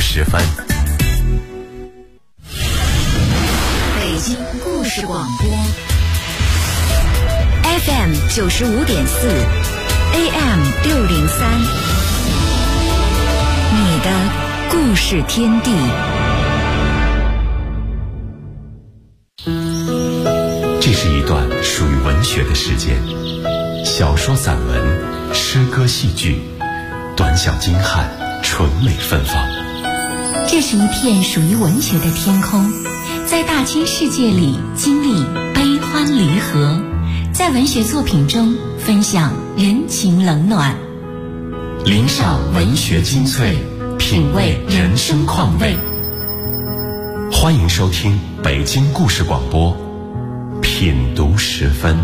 时分。 北京故事广播 FM 95.4 AM 603，你的故事天地。 这是一段属于文学的时间，小说、散文、诗歌、戏剧，短小精悍，纯美芬芳。 这是一片属于文学的天空，在大千世界里经历悲欢离合，在文学作品中分享人情冷暖， 领赏文学精粹，品味人生况味。欢迎收听北京故事广播品读时分。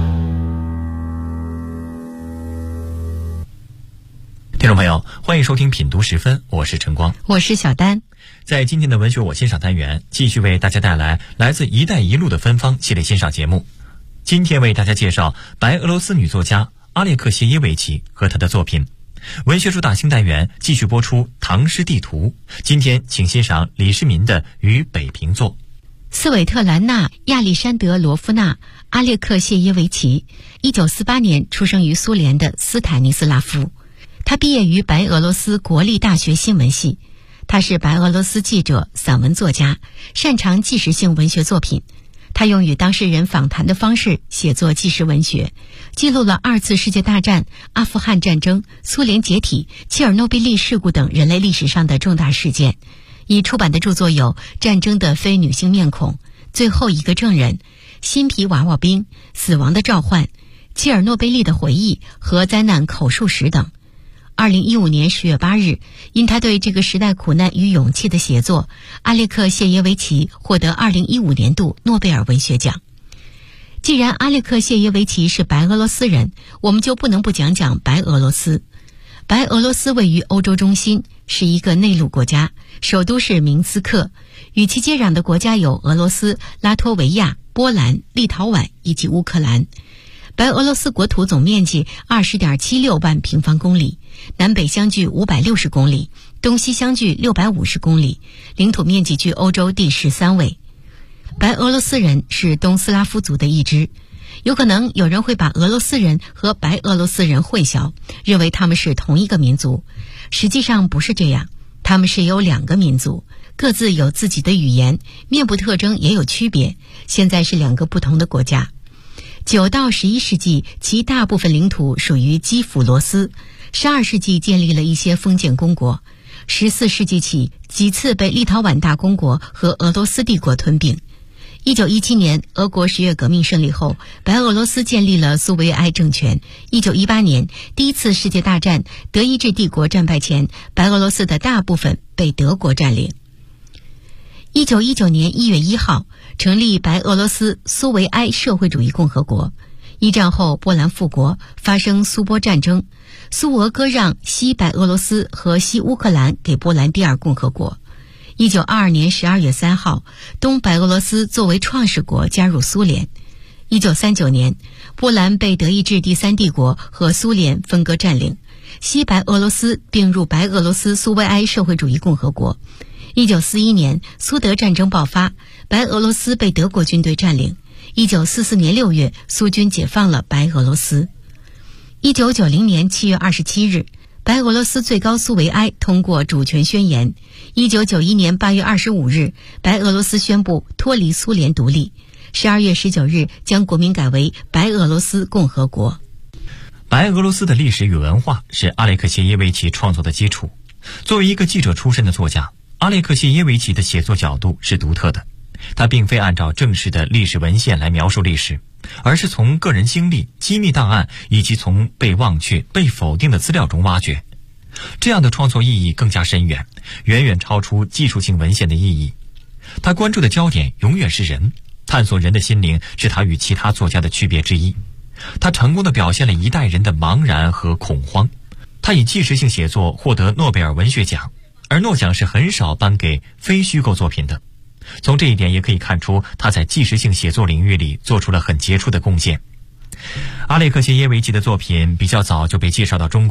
听众朋友，欢迎收听品读时分，我是晨光， 我是小丹。 在今天的文学我欣赏单元，继续为大家带来来自一带一路的芬芳系列欣赏节目。今天为大家介绍白俄罗斯女作家阿列克谢耶维奇和她的作品。文学书大兴单元继续播出唐诗地图，今天请欣赏李世民的《与北平作》。 斯韦特兰娜·亚历山德罗夫娜·阿列克谢耶维奇1948年出生于苏联的斯坦尼斯拉夫。他毕业于白俄罗斯国立大学新闻系。他是白俄罗斯记者、散文作家，擅长纪实性文学作品。他用与当事人访谈的方式写作纪实文学，记录了2次世界大战、阿富汗战争、苏联解体、切尔诺贝利事故等人类历史上的重大事件。已出版的著作有《战争的非女性面孔》、《最后一个证人》、《新皮娃娃兵》、《死亡的召唤》、《切尔诺贝利的回忆》和《灾难口述史》等。2015年10月8日，因他对这个时代苦难与勇气的写作，阿列克谢耶维奇获得2015年度诺贝尔文学奖。既然阿列克谢耶维奇是白俄罗斯人，我们就不能不讲讲白俄罗斯。白俄罗斯位于欧洲中心，是一个内陆国家，首都是明斯克，与其接壤的国家有俄罗斯、拉脱维亚、波兰、立陶宛以及乌克兰。白俄罗斯国土总面积 20.76 万平方公里，南北相距560公里，东西相距650公里，领土面积居欧洲第13位。白俄罗斯人是东斯拉夫族的一支，有可能有人会把俄罗斯人和白俄罗斯人混淆，认为他们是同一个民族。实际上不是这样，他们是有2个民族，各自有自己的语言，面部特征也有区别，现在是2个不同的国家。9到11世纪，其大部分领土属于基辅罗斯。12世纪建立了一些封建公国。14世纪起，几次被立陶宛大公国和俄罗斯帝国吞并。1917年，俄国10月革命胜利后，白俄罗斯建立了苏维埃政权。1918年，第一次世界大战，德意志帝国战败前，白俄罗斯的大部分被德国占领。1919年1月1号，成立白俄罗斯苏维埃社会主义共和国。一战后，波兰复国，发生苏波战争，苏俄割让西白俄罗斯和西乌克兰给波兰第2共和国。1922年12月3号，东白俄罗斯作为创始国加入苏联。1939年，波兰被德意志第3帝国和苏联分割占领，西白俄罗斯并入白俄罗斯苏维埃社会主义共和国。1941年，苏德战争爆发，白俄罗斯被德国军队占领。1944年6月，苏军解放了白俄罗斯。1990年7月27日，白俄罗斯最高苏维埃通过主权宣言。1991年8月25日，白俄罗斯宣布脱离苏联独立。12月19日，将国名改为白俄罗斯共和国。 白俄罗斯的历史与文化是阿列克谢耶维奇创作的基础。作为一个记者出身的作家，阿列克谢耶维奇的写作角度是独特的。他并非按照正式的历史文献来描述历史，而是从个人经历、机密档案以及从被忘却、被否定的资料中挖掘。这样的创作意义更加深远，远远超出技术性文献的意义。他关注的焦点永远是人，探索人的心灵是他与其他作家的区别之一。他成功地表现了一代人的茫然和恐慌。他以纪实性写作获得诺贝尔文学奖，而诺奖是很少颁给非虚构作品的。从这一点也可以看出，他在纪实性写作领域里做出了很杰出的贡献。阿列克谢耶维奇的作品比较早就被介绍到中国，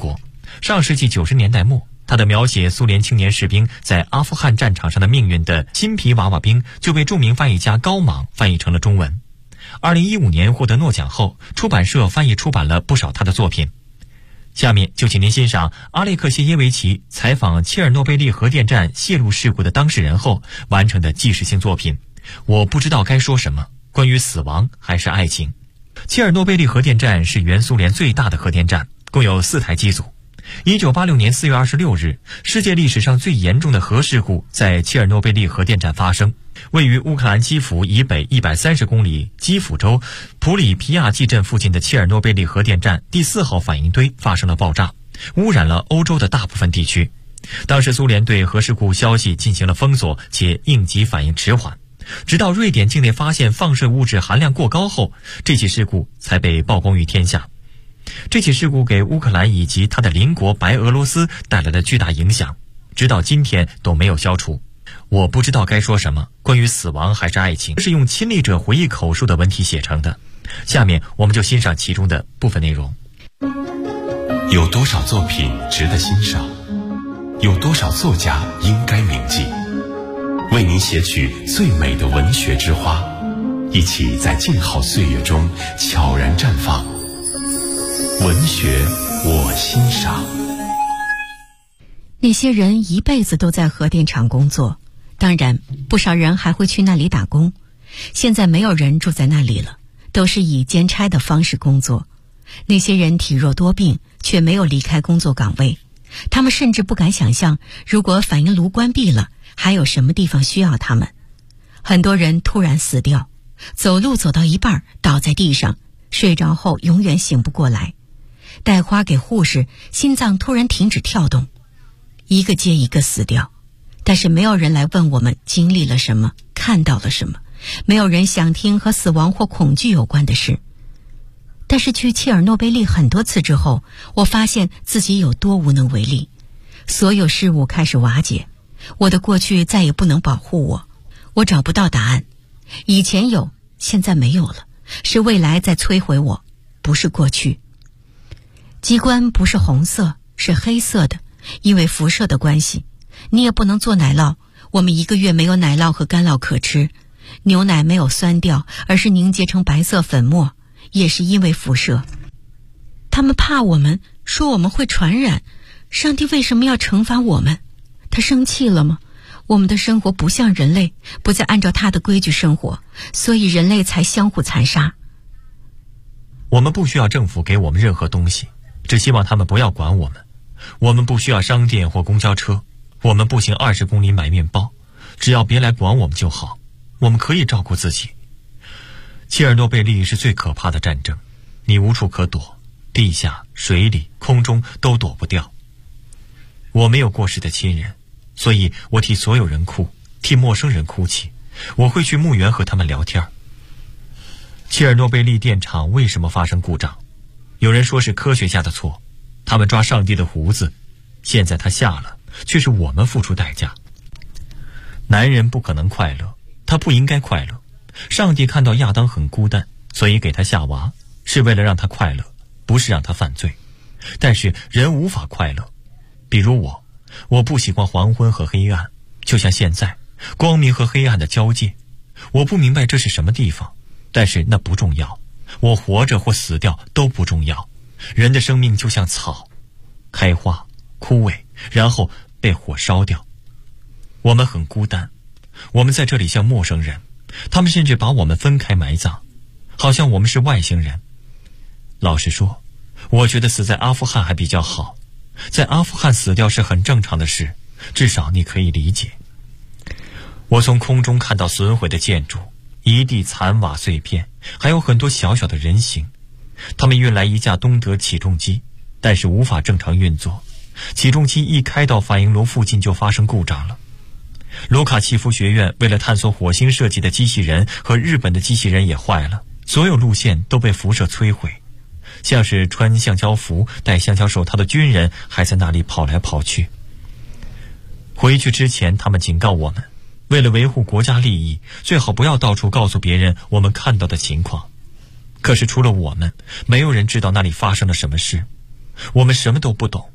上世纪90年代末，他的描写苏联青年士兵在阿富汗战场上的命运的《新皮娃娃兵》就被著名翻译家高莽翻译成了中文。2015年获得诺奖后，出版社翻译出版了不少他的作品。下面就请您欣赏阿列克谢耶维奇采访切尔诺贝利核电站泄露事故的当事人后完成的纪实性作品《我不知道该说什么：关于死亡还是爱情》。切尔诺贝利核电站是原苏联最大的核电站，共有4台机组。1986年4月26日，世界历史上最严重的核事故在切尔诺贝利核电站发生。位于乌克兰基辅以北130公里基辅州普里皮亚季镇附近的切尔诺贝利核电站第4号反应堆发生了爆炸，污染了欧洲的大部分地区。当时苏联对核事故消息进行了封锁，且应急反应迟缓，直到瑞典境内发现放射物质含量过高后，这起事故才被曝光于天下。这起事故给乌克兰以及它的邻国白俄罗斯带来了巨大影响，直到今天都没有消除。我不知道该说什么，关于死亡还是爱情，这是用亲历者回忆口述的文体写成的。下面我们就欣赏其中的部分内容。 有多少作品值得欣赏？有多少作家应该铭记？为您写取最美的文学之花，一起在静好岁月中悄然绽放。文学我欣赏。 那些人一辈子都在核电厂工作，当然不少人还会去那里打工。现在没有人住在那里了，都是以兼差的方式工作。那些人体弱多病，却没有离开工作岗位。他们甚至不敢想象，如果反应炉关闭了，还有什么地方需要他们。很多人突然死掉，走路走到一半倒在地上，睡着后永远醒不过来。带花给护士，心脏突然停止跳动。一个接一个死掉，但是没有人来问我们经历了什么，看到了什么，没有人想听和死亡或恐惧有关的事。但是去切尔诺贝利很多次之后，我发现自己有多无能为力。所有事物开始瓦解，我的过去再也不能保护我，我找不到答案。以前有，现在没有了，是未来在摧毁我，不是过去。机关不是红色，是黑色的，因为辐射的关系。你也不能做奶酪，我们1个月没有奶酪和干酪可吃。牛奶没有酸掉，而是凝结成白色粉末，也是因为辐射。他们怕我们，说我们会传染。上帝为什么要惩罚我们？他生气了吗？我们的生活不像人类，不再按照他的规矩生活，所以人类才相互残杀。 我们不需要政府给我们任何东西，只希望他们不要管我们。我们不需要商店或公交车，我们步行20公里买面包，只要别来管我们就好，我们可以照顾自己。切尔诺贝利是最可怕的战争，你无处可躲，地下、水里、空中都躲不掉。我没有过世的亲人，所以我替所有人哭，替陌生人哭泣。我会去墓园和他们聊天。切尔诺贝利电厂为什么发生故障？有人说是科学家的错，他们抓上帝的胡子，现在他下了，却是我们付出代价。男人不可能快乐，他不应该快乐。上帝看到亚当很孤单，所以给他夏娃，是为了让他快乐，不是让他犯罪。但是人无法快乐，比如我不喜欢黄昏和黑暗，就像现在光明和黑暗的交界。我不明白这是什么地方，但是那不重要。我活着或死掉都不重要。人的生命就像草，开花、枯萎，然后被火烧掉。我们很孤单，我们在这里像陌生人，他们甚至把我们分开埋葬，好像我们是外星人。老实说，我觉得死在阿富汗还比较好，在阿富汗死掉是很正常的事，至少你可以理解。我从空中看到损毁的建筑，一地残瓦碎片，还有很多小小的人形。他们运来一架东德起重机，但是无法正常运作。起重机一开到反应炉附近就发生故障了。卢卡奇夫学院为了探索火星设计的机器人和日本的机器人也坏了，所有路线都被辐射摧毁。像是穿橡胶服、戴橡胶手套的军人还在那里跑来跑去。回去之前，他们警告我们，为了维护国家利益，最好不要到处告诉别人我们看到的情况。可是除了我们，没有人知道那里发生了什么事。我们什么都不懂，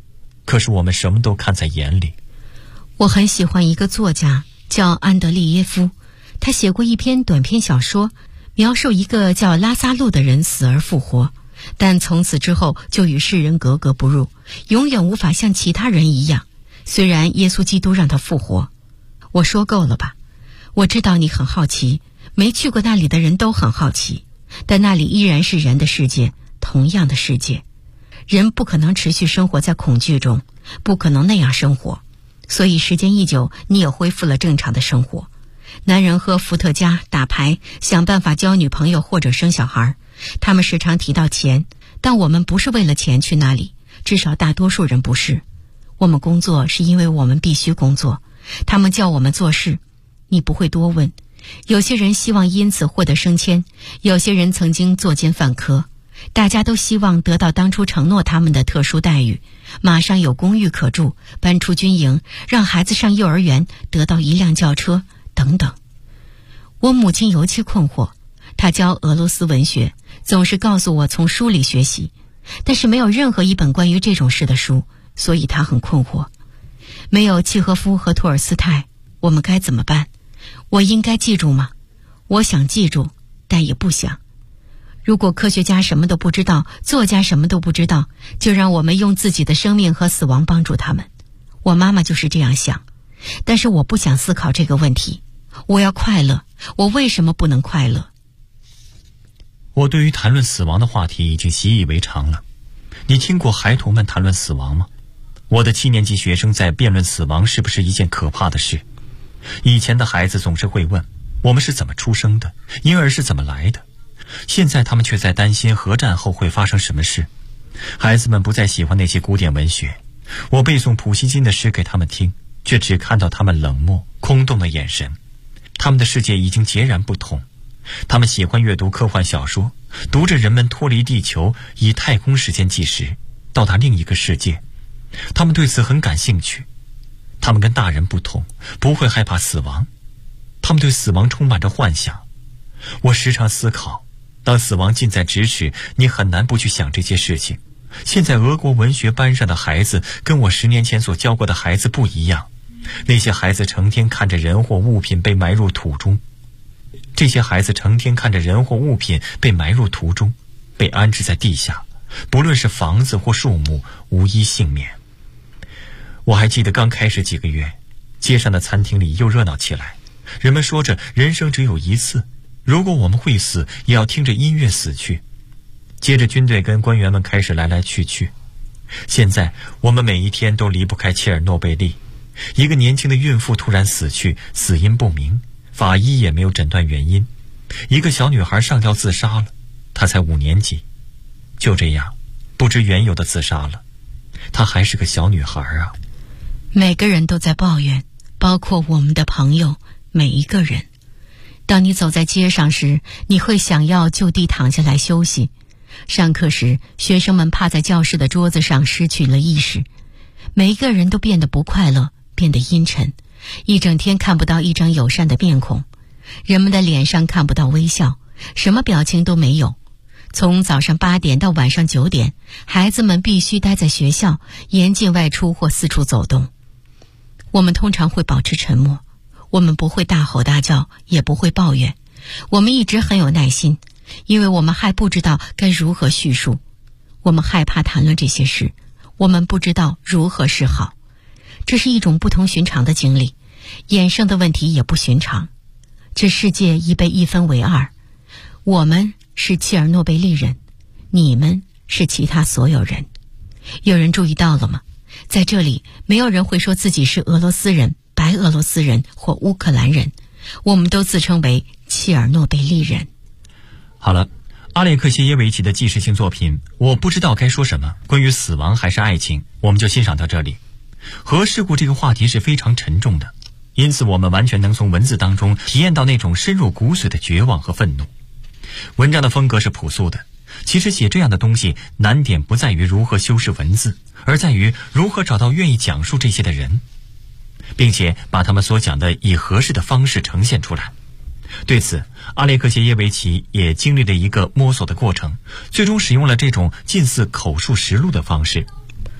可是我们什么都看在眼里。 我很喜欢一个作家叫安德利耶夫，他写过一篇短篇小说，描述一个叫拉萨路的人死而复活，但从此之后就与世人格格不入，永远无法像其他人一样。虽然耶稣基督让他复活。我说够了吧？我知道你很好奇，没去过那里的人都很好奇，但那里依然是人的世界，同样的世界。人不可能持续生活在恐惧中，不可能那样生活，所以时间一久，你也恢复了正常的生活。男人喝伏特加、打牌，想办法交女朋友或者生小孩，他们时常提到钱，但我们不是为了钱去那里，至少大多数人不是。我们工作是因为我们必须工作，他们叫我们做事，你不会多问。有些人希望因此获得升迁，有些人曾经作奸犯科，大家都希望得到当初承诺他们的特殊待遇，马上有公寓可住，搬出军营，让孩子上幼儿园，得到一辆轿车等等。我母亲尤其困惑，她教俄罗斯文学，总是告诉我从书里学习，但是没有任何一本关于这种事的书，所以她很困惑。没有契诃夫和托尔斯泰，我们该怎么办？我应该记住吗？我想记住，但也不想。如果科学家什么都不知道，作家什么都不知道，就让我们用自己的生命和死亡帮助他们。我妈妈就是这样想，但是我不想思考这个问题。我要快乐，我为什么不能快乐？ 我对于谈论死亡的话题已经习以为常了。你听过孩童们谈论死亡吗？我的7年级学生在辩论死亡是不是一件可怕的事。以前的孩子总是会问，我们是怎么出生的，婴儿是怎么来的。现在他们却在担心核战后会发生什么事。孩子们不再喜欢那些古典文学，我背诵普希金的诗给他们听，却只看到他们冷漠空洞的眼神。他们的世界已经截然不同。他们喜欢阅读科幻小说，读着人们脱离地球，以太空时间计时，到达另一个世界。他们对此很感兴趣。他们跟大人不同，不会害怕死亡。他们对死亡充满着幻想。我时常思考，当死亡近在咫尺，你很难不去想这些事情。现在俄国文学班上的孩子跟我10年前所教过的孩子不一样。那些孩子成天看着人或物品被埋入土中，这些孩子成天看着人或物品被埋入土中，被安置在地下，不论是房子或树木，无一幸免。我还记得刚开始几个月，街上的餐厅里又热闹起来，人们说着人生只有一次，如果我们会死，也要听着音乐死去。接着军队跟官员们开始来来去去。现在我们每一天都离不开切尔诺贝利。一个年轻的孕妇突然死去，死因不明，法医也没有诊断原因。一个小女孩上吊自杀了，她才5年级，就这样不知缘由的自杀了。她还是个小女孩啊。 每个人都在抱怨，包括我们的朋友，每一个人。当你走在街上时，你会想要就地躺下来休息。上课时，学生们趴在教室的桌子上失去了意识。每一个人都变得不快乐，变得阴沉，一整天看不到一张友善的面孔，人们的脸上看不到微笑，什么表情都没有。从早上8点到晚上9点，孩子们必须待在学校，严禁外出或四处走动。我们通常会保持沉默，我们不会大吼大叫，也不会抱怨。我们一直很有耐心，因为我们还不知道该如何叙述。我们害怕谈论这些事，我们不知道如何是好。这是一种不同寻常的经历，衍生的问题也不寻常。这世界已被一分为二，我们是切尔诺贝利人，你们是其他所有人。有人注意到了吗？在这里，没有人会说自己是俄罗斯人、白俄罗斯人或乌克兰人，我们都自称为切尔诺贝利人。 好了，阿列克谢耶维奇的纪实性作品《我不知道该说什么》，关于死亡还是爱情，我们就欣赏到这里。核事故这个话题是非常沉重的，因此我们完全能从文字当中体验到那种深入骨髓的绝望和愤怒。文章的风格是朴素的，其实写这样的东西难点不在于如何修饰文字，而在于如何找到愿意讲述这些的人，并且把他们所讲的以合适的方式呈现出来。对此，阿列克谢耶维奇也经历了一个摸索的过程，最终使用了这种近似口述实录的方式。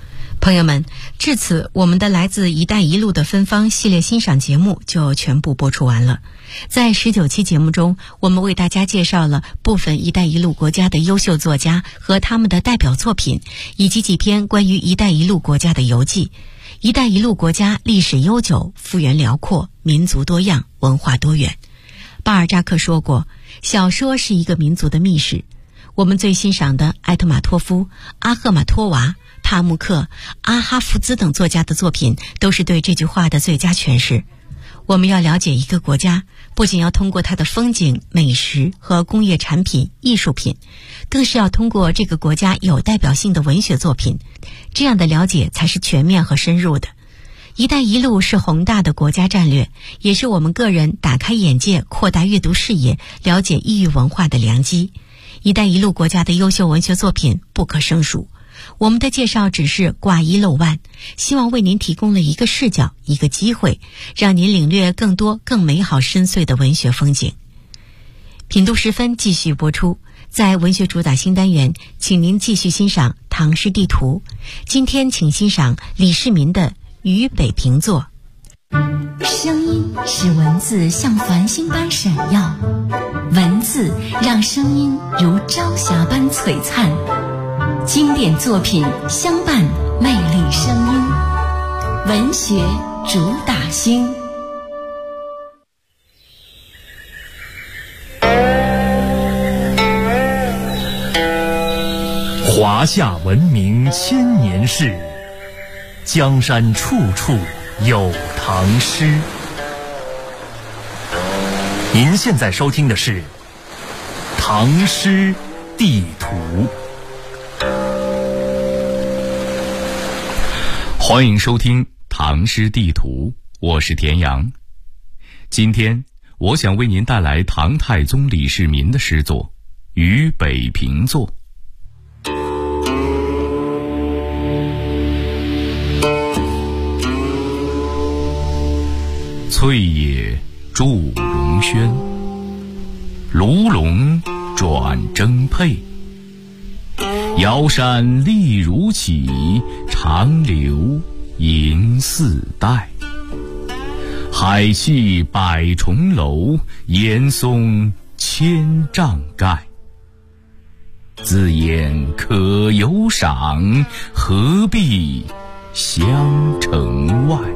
朋友们，至此我们的来自一带一路的芬芳系列欣赏节目就全部播出完了。在19期节目中，我们为大家介绍了部分一带一路国家的优秀作家和他们的代表作品，以及几篇关于一带一路国家的游记。一带一路国家历史悠久，幅员辽阔，民族多样，文化多元。巴尔扎克说过，小说是一个民族的密室。我们最欣赏的艾特马托夫、阿赫马托娃、帕慕克、阿哈夫兹等作家的作品都是对这句话的最佳诠释。我们要了解一个国家，不仅要通过它的风景、美食和工业产品、艺术品，更是要通过这个国家有代表性的文学作品，这样的了解才是全面和深入的。一带一路是宏大的国家战略，也是我们个人打开眼界、扩大阅读视野、了解异域文化的良机。一带一路国家的优秀文学作品不可胜数，我们的介绍只是挂一漏万，希望为您提供了一个视角、一个机会，让您领略更多更美好深邃的文学风景。品读时分继续播出，在文学主打新单元，请您继续欣赏唐诗地图。今天请欣赏李世民的《渝北平作》。 声音使文字像繁星般闪耀，文字让声音如朝霞般璀璨。经典作品相伴，魅力声音，文学主打星。 华夏文明千年事，江山处处有唐诗。您现在收听的是《唐诗地图》。欢迎收听《唐诗地图》，我是田阳。今天我想为您带来唐太宗李世民的诗作《渝北平作》。翠野祝融轩，卢龙转征沛。瑶山丽如起，长流银丝带。海气百重楼，岩松千丈盖。自言可有赏，何必相城外。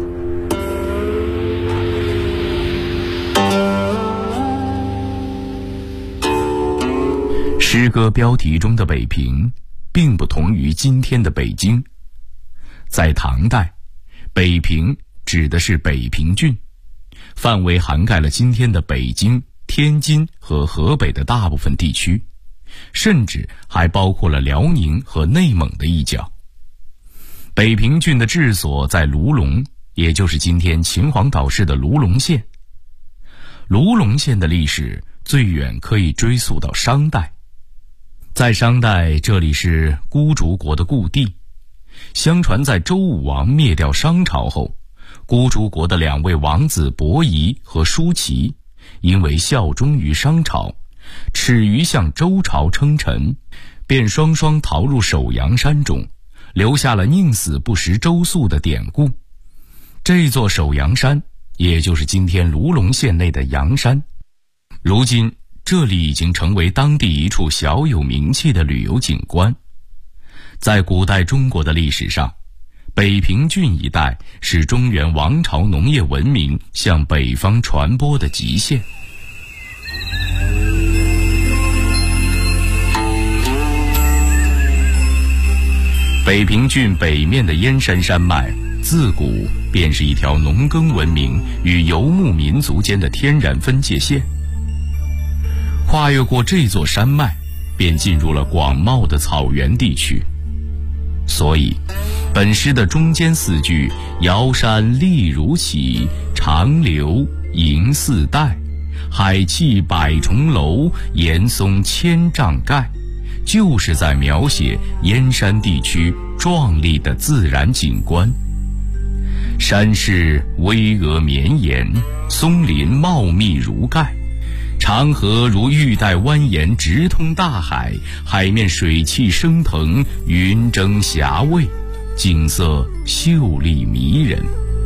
诗歌标题中的北平并不同于今天的北京。在唐代，北平指的是北平郡，范围涵盖了今天的北京、天津和河北的大部分地区，甚至还包括了辽宁和内蒙的一角。北平郡的治所在卢龙，也就是今天秦皇岛市的卢龙县。卢龙县的历史最远可以追溯到商代。在商代，这里是孤竹国的故地。相传在周武王灭掉商朝后，孤竹国的两位王子伯夷和叔齐，因为效忠于商朝，耻于向周朝称臣，便双双逃入首阳山中，留下了宁死不食周粟的典故。这座首阳山，也就是今天卢龙县内的阳山，如今这里已经成为当地一处小有名气的旅游景观。在古代中国的历史上，北平郡一带是中原王朝农业文明向北方传播的极限。北平郡北面的燕山山脉，自古便是一条农耕文明与游牧民族间的天然分界线。跨越过这座山脉，便进入了广袤的草原地区。所以本诗的中间四句瑶山丽如起，长流银丝带，海气百重楼，岩松千丈盖，就是在描写燕山地区壮丽的自然景观。山势巍峨绵延，松林茂密如盖，长河如玉带蜿蜒直通大海，海面水汽升腾，云蒸霞蔚， 景色秀丽迷人。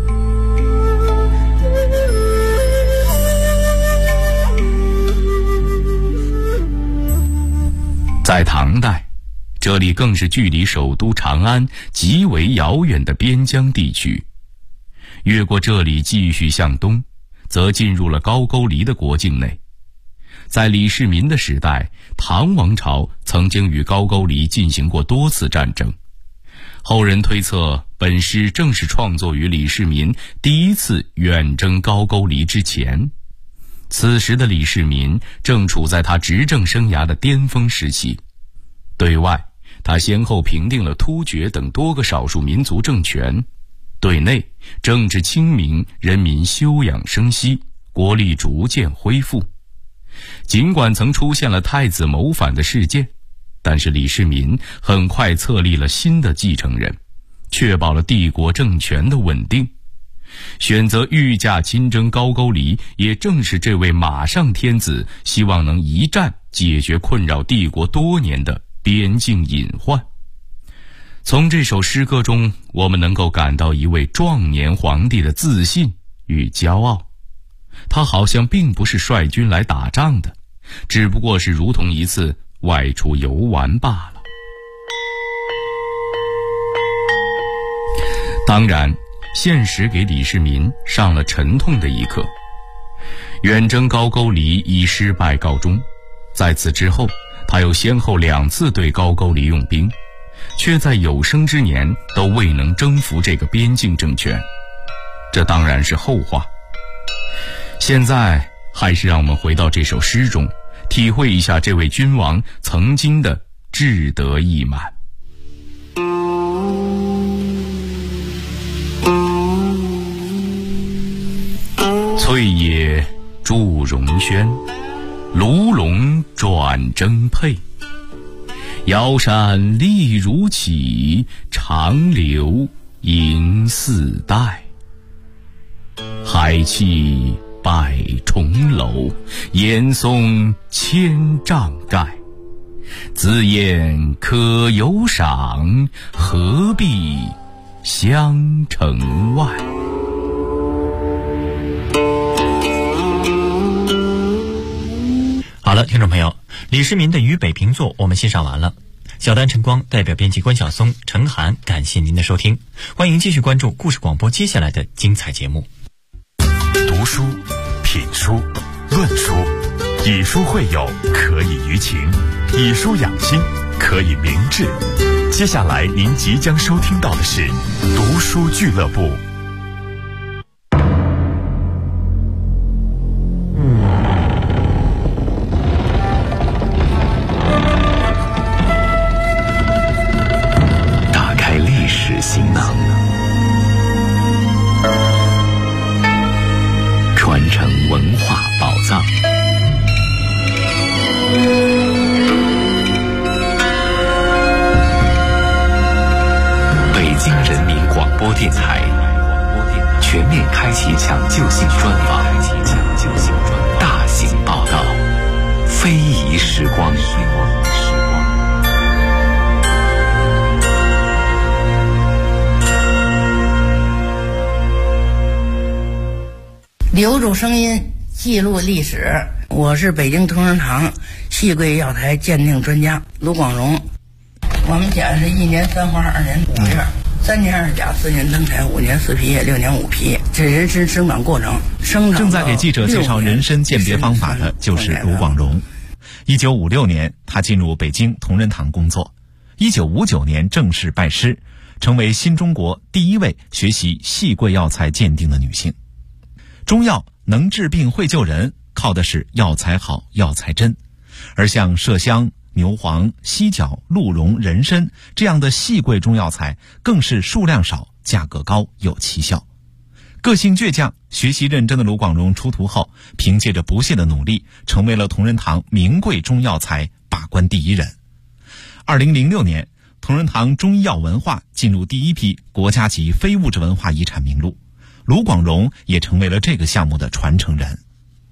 在唐代，这里更是距离首都长安极为遥远的边疆地区。越过这里继续向东，则进入了高句丽的国境内。在李世民的时代，唐王朝曾经与高句丽进行过多次战争。后人推测，本诗正是创作于李世民第一次远征高句丽之前。此时的李世民正处在他执政生涯的巅峰时期。对外，他先后平定了突厥等多个少数民族政权；对内，政治清明，人民休养生息，国力逐渐恢复。尽管曾出现了太子谋反的事件，但是李世民很快册立了新的继承人，确保了帝国政权的稳定。选择御驾亲征高句丽，也正是这位马上天子希望能一战解决困扰帝国多年的边境隐患。从这首诗歌中，我们能够感到一位壮年皇帝的自信与骄傲。他好像并不是率军来打仗的，只不过是如同一次外出游玩罢了。当然，现实给李世民上了沉痛的一课。远征高句丽以失败告终，在此之后，他又先后2次对高句丽用兵，却在有生之年都未能征服这个边境政权。这当然是后话。现在还是让我们回到这首诗中，体会一下这位君王曾经的志得意满。翠野祝融轩，卢龙转征沛。瑶山丽如起，长流银丝带。海气百重楼，岩松千丈盖。自言可有赏，何必相城外。 好了，听众朋友，李世民的《渝北平作》我们欣赏完了。小丹晨光代表编辑关晓松、陈涵，感谢您的收听，欢迎继续关注故事广播接下来的精彩节目。 读书、品书、论书，以书会友，可以娱情；以书养心，可以明志。接下来您即将收听到的是读书俱乐部。 打开历史行囊，传承文化宝藏。北京人民广播电台全面开启抢救性专访，大型报道，非遗时光。 留住声音，记录历史。我是北京同仁堂细桂药材鉴定专家卢广荣。我们家是1年3花2年5叶，3年2甲4年灯台5年4皮叶6年5皮，这人参生长过程。 正在给记者介绍人参鉴别方法的就是卢广荣。1956年，他进入北京同仁堂工作。1959年正式拜师，成为新中国第一位学习细桂药材鉴定的女性。中药能治病会救人，靠的是药材好、药材真。而像麝香、牛黄、犀角、鹿茸、人参这样的细桂中药材，更是数量少、价格高、有奇效。个性倔强、学习认真的卢广荣出徒后，凭借着不懈的努力，成为了同仁堂名贵中药材把关第一人。2006年，同仁堂中医药文化进入第一批国家级非物质文化遗产名录，卢广荣也成为了这个项目的传承人。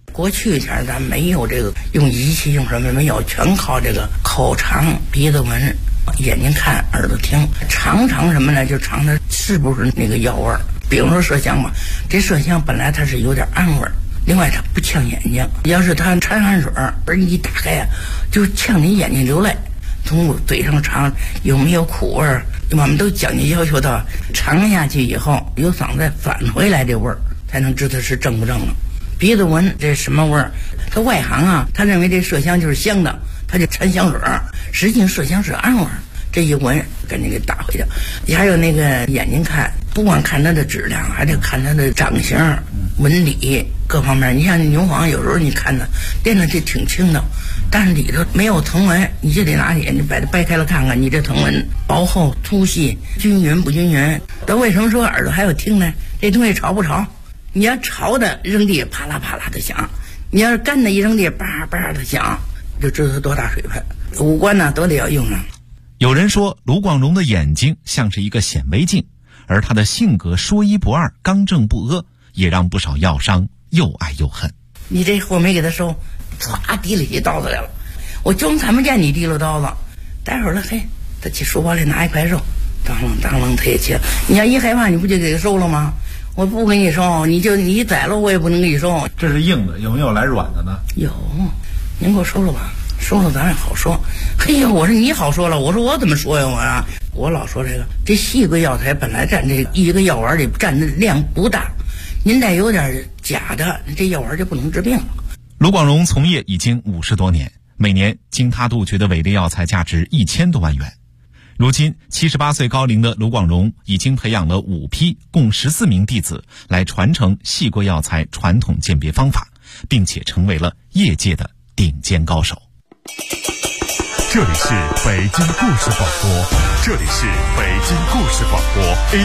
过去前咱没有这个用仪器用什么没有，全靠这个口尝、鼻子闻、眼睛看、耳朵听，尝什么呢？就尝它是不是那个药味儿。比如说麝香吧，这麝香本来它是有点暗味儿，另外它不呛眼睛，要是它掺汗水而你一打开呀，就呛你眼睛流泪。从嘴上尝有没有苦味儿，我们都讲究要求到尝下去以后有嗓子返回来这味儿，才能知道是正不正了。鼻子闻这什么味儿？他外行啊，他认为这麝香就是香的，他就掺香水，实际上麝香是暗味儿。这一闻赶紧给打回去。还有那个眼睛看，不光看它的质量，还得看它的长相、纹理各方面。你像牛黄，有时候你看它练的这挺轻的，但是里头没有藤纹，你就得拿眼睛把它掰开了看看，你这藤纹薄厚、粗细、均匀不均匀。那为什么说耳朵还有听呢？这东西潮不潮？你要潮的扔地啪啦啪啦的响，你要是干的一扔地叭叭的响，就知道它多大水分。五官呢都得要用上。 有人说卢广荣的眼睛像是一个显微镜，而他的性格说一不二、刚正不阿，也让不少药商又爱又恨。 你这货没给他收，唰提了起刀子来了，我就看不见你提了刀子，待会儿了，嘿，他去书包里拿一块肉，当啷他也切。你要一害怕，你不就给他收了吗？我不给你收，你宰了我也不能给你收。 这是硬的，有没有来软的呢？ 有，您给我收了吧。收了咱也好说。嘿呀，我说你好说了，我说我怎么说呀？我老说这细桂药材本来占这一个药丸里占的量不大，您再有点假的，这药丸就不能治病了。 卢广荣从业已经50多年，每年经他杜绝的伪劣药材价值1000多万元。如今78岁高龄的卢广荣已经培养了5批共14名弟子来传承细桂药材传统鉴别方法，并且成为了业界的顶尖高手。 这里是北京故事广播，这里是北京故事广播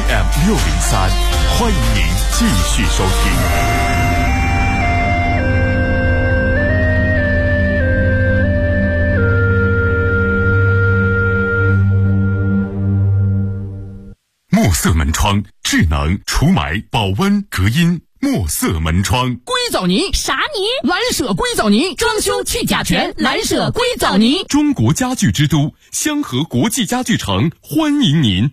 AM603，欢迎您继续收听。墨色门窗，智能除霾、保温、隔音。墨色门窗， 硅藻泥啥泥？ 蓝舍硅藻泥，装修去甲醛，蓝舍硅藻泥。 中国家具之都香河国际家具城欢迎您。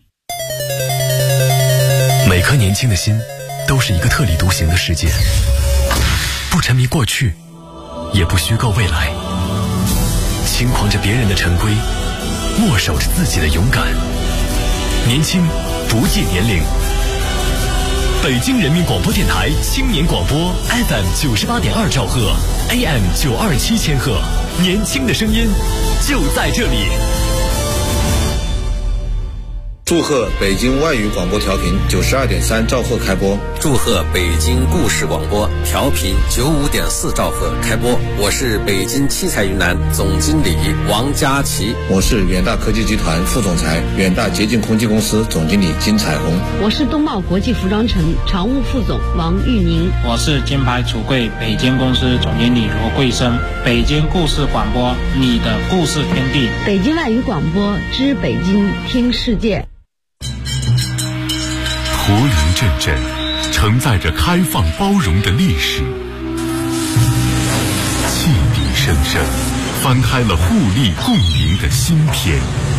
每颗年轻的心都是一个特立独行的世界，不沉迷过去，也不虚构未来，轻狂着别人的陈规，默守着自己的勇敢。年轻不计年龄。北京人民广播电台青年广播 FM 98.2兆赫 AM 927千赫，年轻的声音就在这里。 祝贺北京外语广播调频92.3兆赫开播， 祝贺北京故事广播调频95.4兆赫开播。我是北京七彩云南总经理王佳琪， 我是远大科技集团副总裁、远大洁净空气公司总经理金彩虹， 我是东茂国际服装城常务副总王玉宁， 我是金牌橱柜北京公司总经理罗桂生。北京故事广播，你的故事天地。 北京外语广播之北京听世界。 驼铃阵阵，承载着开放包容的历史。汽笛声声，翻开了互利共赢的新篇。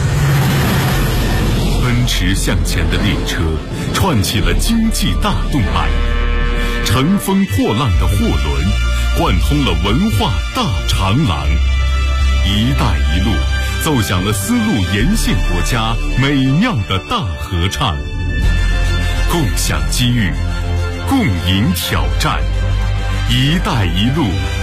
奔驰向前的列车，串起了经济大动脉。乘风破浪的货轮，贯通了文化大长廊。一带一路，奏响了丝路沿线国家美妙的大合唱。共享机遇，共赢挑战，一带一路